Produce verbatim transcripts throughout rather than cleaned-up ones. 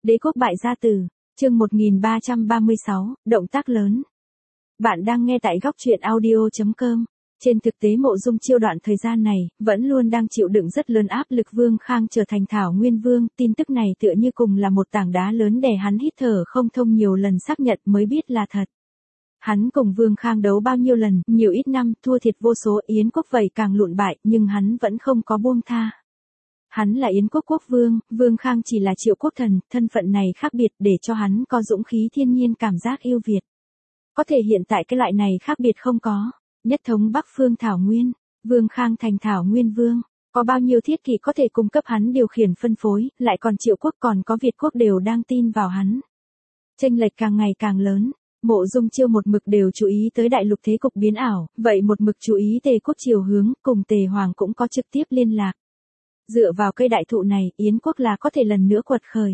Đế quốc bại gia tử, chương một nghìn ba trăm ba mươi sáu, động tác lớn. Bạn đang nghe tại góc truyện audio chấm com. Trên thực tế Mộ Dung Chiêu đoạn thời gian này, vẫn luôn đang chịu đựng rất lớn áp lực Vương Khang trở thành Thảo Nguyên Vương, tin tức này tựa như cùng là một tảng đá lớn đè hắn hít thở không thông, nhiều lần xác nhận mới biết là thật. Hắn cùng Vương Khang đấu bao nhiêu lần, nhiều ít năm, thua thiệt vô số, Yến quốc vậy càng lụn bại, nhưng hắn vẫn không có buông tha. Hắn là Yến quốc quốc vương, Vương Khang chỉ là Triệu quốc thần, thân phận này khác biệt để cho hắn có dũng khí thiên nhiên cảm giác yêu Việt. Có thể hiện tại cái loại này khác biệt không có. Nhất thống Bắc phương Thảo Nguyên, Vương Khang thành Thảo Nguyên Vương, có bao nhiêu thiết kỵ có thể cung cấp hắn điều khiển phân phối, lại còn Triệu quốc còn có Việt quốc đều đang tin vào hắn. Chênh lệch càng ngày càng lớn. Mộ Dung Chiêu một mực đều chú ý tới đại lục thế cục biến ảo, vậy một mực chú ý Tề quốc chiều hướng, cùng Tề Hoàng cũng có trực tiếp liên lạc. Dựa vào cây đại thụ này, Yến quốc là có thể lần nữa quật khởi.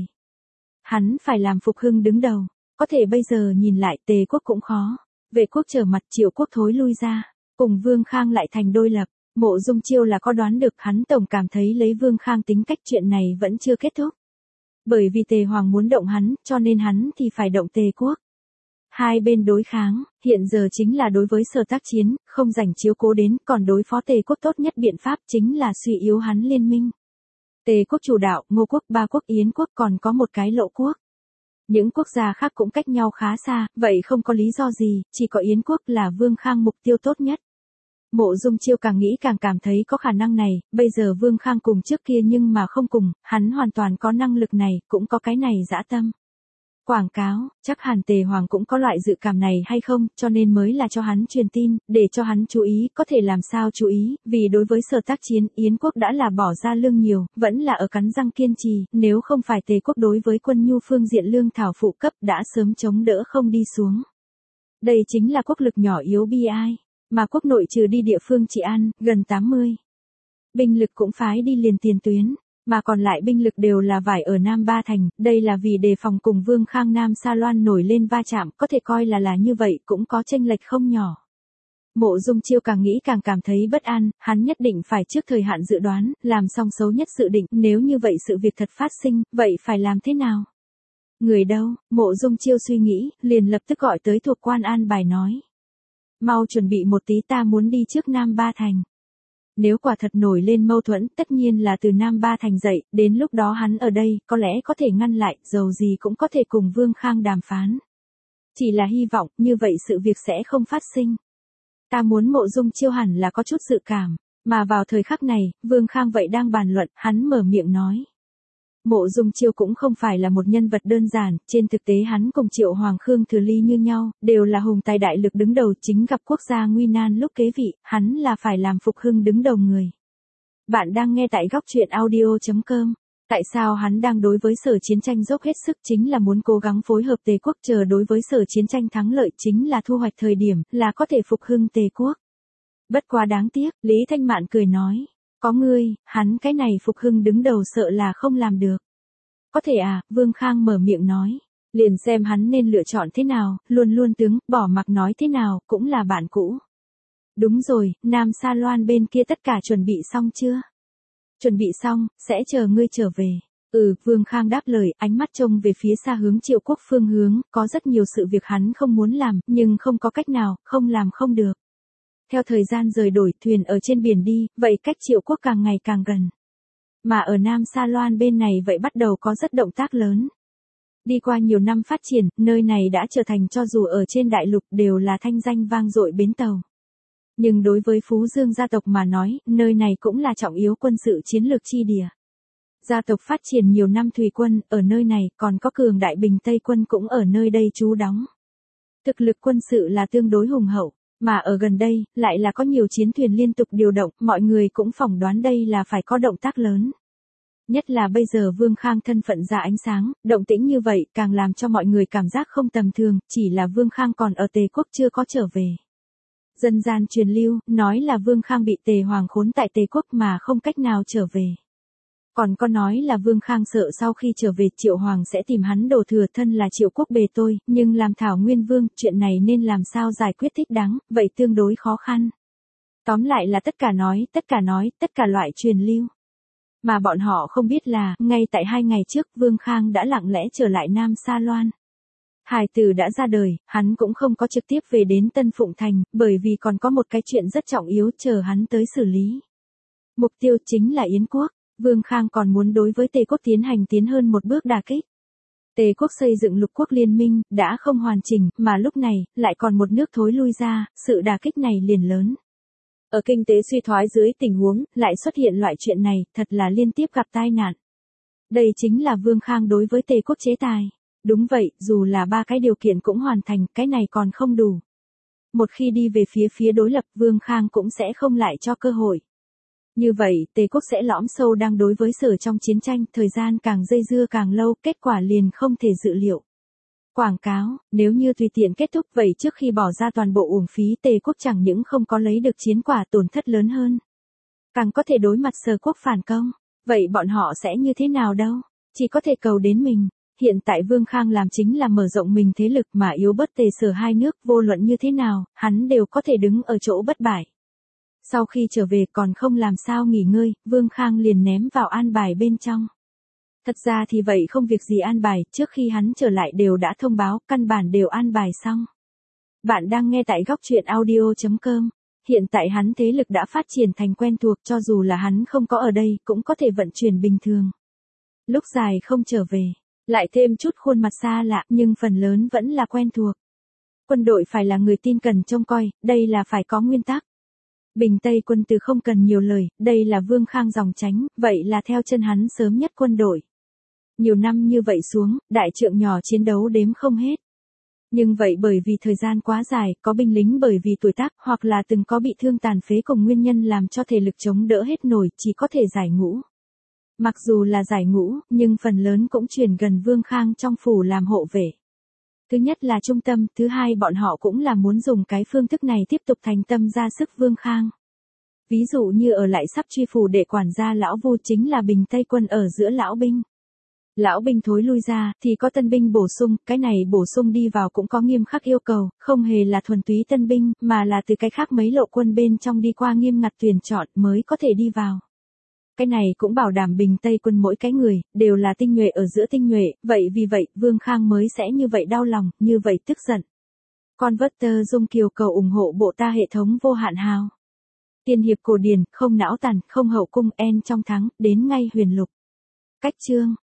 Hắn phải làm phục hưng đứng đầu, có thể bây giờ nhìn lại Tề quốc cũng khó. Vệ quốc trở mặt, Triệu quốc thối lui ra, cùng Vương Khang lại thành đôi lập. Mộ Dung Chiêu là có đoán được, hắn tổng cảm thấy lấy Vương Khang tính cách chuyện này vẫn chưa kết thúc. Bởi vì Tề Hoàng muốn động hắn, cho nên hắn thì phải động Tề quốc. Hai bên đối kháng, hiện giờ chính là đối với Sở tác chiến, không rảnh chiếu cố đến, còn đối phó Tề quốc tốt nhất biện pháp chính là suy yếu hắn liên minh. Tề quốc chủ đạo, Ngô quốc, Ba quốc, Yến quốc, còn có một cái Lộ quốc. Những quốc gia khác cũng cách nhau khá xa, vậy không có lý do gì, chỉ có Yến quốc là Vương Khang mục tiêu tốt nhất. Mộ Dung Chiêu càng nghĩ càng cảm thấy có khả năng này, bây giờ Vương Khang cùng trước kia nhưng mà không cùng, hắn hoàn toàn có năng lực này, cũng có cái này dã tâm. Quảng cáo, chắc hẳn Tề Hoàng cũng có loại dự cảm này hay không, cho nên mới là cho hắn truyền tin, để cho hắn chú ý, có thể làm sao chú ý, vì đối với Sở tác chiến, Yến quốc đã là bỏ ra lương nhiều, vẫn là ở cắn răng kiên trì, nếu không phải Tề quốc đối với quân nhu phương diện lương thảo phụ cấp đã sớm chống đỡ không đi xuống. Đây chính là quốc lực nhỏ yếu bi ai, mà quốc nội trừ đi địa phương trị an, gần tám mươi. Binh lực cũng phái đi liền tiền tuyến. Mà còn lại binh lực đều là vải ở Nam Ba Thành, đây là vì đề phòng cùng Vương Khang Nam Sa Loan nổi lên va chạm, có thể coi là là như vậy, cũng có chênh lệch không nhỏ. Mộ Dung Chiêu càng nghĩ càng cảm thấy bất an, hắn nhất định phải trước thời hạn dự đoán, làm xong xấu nhất dự định, nếu như vậy sự việc thật phát sinh, vậy phải làm thế nào? Người đâu? Mộ Dung Chiêu suy nghĩ, liền lập tức gọi tới thuộc quan an bài nói. Mau chuẩn bị một tí, ta muốn đi trước Nam Ba Thành. Nếu quả thật nổi lên mâu thuẫn, tất nhiên là từ Nam Ba Thành dậy, đến lúc đó hắn ở đây, có lẽ có thể ngăn lại, dầu gì cũng có thể cùng Vương Khang đàm phán. Chỉ là hy vọng, như vậy sự việc sẽ không phát sinh. Ta muốn Mộ Dung Chiêu hẳn là có chút dự cảm, mà vào thời khắc này, Vương Khang vậy đang bàn luận, hắn mở miệng nói. Mộ Dung Chiêu cũng không phải là một nhân vật đơn giản, trên thực tế hắn cùng Triệu Hoàng Khương Thừa Ly như nhau, đều là hùng tài đại lực đứng đầu, chính gặp quốc gia nguy nan lúc kế vị, hắn là phải làm phục hưng đứng đầu người. Bạn đang nghe tại góc truyện audio chấm com. Tại sao hắn đang đối với Sở chiến tranh dốc hết sức chính là muốn cố gắng phối hợp Tề quốc, chờ đối với Sở chiến tranh thắng lợi chính là thu hoạch thời điểm, là có thể phục hưng Tề quốc. Bất quá đáng tiếc, Lý Thanh Mạn cười nói. Có ngươi, hắn cái này phục hưng đứng đầu sợ là không làm được. Có thể à, Vương Khang mở miệng nói. Liền xem hắn nên lựa chọn thế nào, luôn luôn tướng, bỏ mặc nói thế nào, cũng là bạn cũ. Đúng rồi, Nam Sa Loan bên kia tất cả chuẩn bị xong chưa? Chuẩn bị xong, sẽ chờ ngươi trở về. Ừ, Vương Khang đáp lời, ánh mắt trông về phía xa hướng Triệu quốc phương hướng, có rất nhiều sự việc hắn không muốn làm, nhưng không có cách nào, không làm không được. Theo thời gian rời đổi, thuyền ở trên biển đi, vậy cách Triệu quốc càng ngày càng gần. Mà ở Nam Sa Loan bên này vậy bắt đầu có rất động tác lớn. Đi qua nhiều năm phát triển, nơi này đã trở thành cho dù ở trên đại lục đều là thanh danh vang dội bến tàu. Nhưng đối với Phú Dương gia tộc mà nói, nơi này cũng là trọng yếu quân sự chiến lược chi địa. Gia tộc phát triển nhiều năm thủy quân, ở nơi này còn có cường đại Bình Tây quân cũng ở nơi đây trú đóng. Thực lực quân sự là tương đối hùng hậu. Mà ở gần đây, lại là có nhiều chiến thuyền liên tục điều động, mọi người cũng phỏng đoán đây là phải có động tác lớn. Nhất là bây giờ Vương Khang thân phận ra ánh sáng, động tĩnh như vậy càng làm cho mọi người cảm giác không tầm thường, chỉ là Vương Khang còn ở Tề quốc chưa có trở về. Dân gian truyền lưu, nói là Vương Khang bị Tề Hoàng khốn tại Tề quốc mà không cách nào trở về. Còn có nói là Vương Khang sợ sau khi trở về Triệu Hoàng sẽ tìm hắn đổ thừa, thân là Triệu quốc bề tôi, nhưng làm Thảo Nguyên Vương, chuyện này nên làm sao giải quyết thích đáng, vậy tương đối khó khăn. Tóm lại là tất cả nói, tất cả nói, tất cả loại truyền lưu. Mà bọn họ không biết là, ngay tại hai ngày trước Vương Khang đã lặng lẽ trở lại Nam Sa Loan. Hài tử đã ra đời, hắn cũng không có trực tiếp về đến Tân Phụng Thành, bởi vì còn có một cái chuyện rất trọng yếu chờ hắn tới xử lý. Mục tiêu chính là Yến quốc, Vương Khang còn muốn đối với Tề quốc tiến hành tiến hơn một bước đả kích. Tề quốc xây dựng lục quốc liên minh, đã không hoàn chỉnh, mà lúc này, lại còn một nước thối lui ra, sự đả kích này liền lớn. Ở kinh tế suy thoái dưới tình huống, lại xuất hiện loại chuyện này, thật là liên tiếp gặp tai nạn. Đây chính là Vương Khang đối với Tề quốc chế tài. Đúng vậy, dù là ba cái điều kiện cũng hoàn thành, cái này còn không đủ. Một khi đi về phía phía đối lập, Vương Khang cũng sẽ không lại cho cơ hội. Như vậy, Tề quốc sẽ lõm sâu đang đối với Sở trong chiến tranh, thời gian càng dây dưa càng lâu, kết quả liền không thể dự liệu. Quảng cáo, nếu như tùy tiện kết thúc vậy trước khi bỏ ra toàn bộ uổng phí Tề quốc chẳng những không có lấy được chiến quả tổn thất lớn hơn. Càng có thể đối mặt Sở quốc phản công, vậy bọn họ sẽ như thế nào đâu, chỉ có thể cầu đến mình. Hiện tại Vương Khang làm chính là mở rộng mình thế lực mà yếu bớt Tề Sở hai nước vô luận như thế nào, hắn đều có thể đứng ở chỗ bất bại. Sau khi trở về còn không làm sao nghỉ ngơi, Vương Khang liền ném vào an bài bên trong. Thật ra thì vậy không việc gì an bài, trước khi hắn trở lại đều đã thông báo, căn bản đều an bài xong. Bạn đang nghe tại góc truyện audio chấm com. Hiện tại hắn thế lực đã phát triển thành quen thuộc, cho dù là hắn không có ở đây, cũng có thể vận chuyển bình thường. Lúc dài không trở về, lại thêm chút khuôn mặt xa lạ, nhưng phần lớn vẫn là quen thuộc. Quân đội phải là người tin cần trông coi, đây là phải có nguyên tắc. Bình Tây quân từ không cần nhiều lời, đây là Vương Khang dòng tránh, vậy là theo chân hắn sớm nhất quân đội. Nhiều năm như vậy xuống, đại trượng nhỏ chiến đấu đếm không hết. Nhưng vậy bởi vì thời gian quá dài, có binh lính bởi vì tuổi tác hoặc là từng có bị thương tàn phế cùng nguyên nhân làm cho thể lực chống đỡ hết nổi, chỉ có thể giải ngũ. Mặc dù là giải ngũ, nhưng phần lớn cũng chuyển gần Vương Khang trong phủ làm hộ vệ. Thứ nhất là trung tâm, thứ hai bọn họ cũng là muốn dùng cái phương thức này tiếp tục thành tâm ra sức Vương Khang. Ví dụ như ở lại sắp truy phủ để quản gia lão Vu chính là Bình Tây quân ở giữa lão binh. Lão binh thối lui ra, thì có tân binh bổ sung, cái này bổ sung đi vào cũng có nghiêm khắc yêu cầu, không hề là thuần túy tân binh, mà là từ cái khác mấy lộ quân bên trong đi qua nghiêm ngặt tuyển chọn mới có thể đi vào. Cái này cũng bảo đảm Bình Tây quân mỗi cái người, đều là tinh nhuệ ở giữa tinh nhuệ, vậy vì vậy, Vương Khang mới sẽ như vậy đau lòng, như vậy tức giận. Converter Dung Kiều cầu ủng hộ bộ ta hệ thống vô hạn hào. Tiên hiệp cổ điển, không não tàn, không hậu cung en trong thắng, đến ngay huyền lục. Cách chương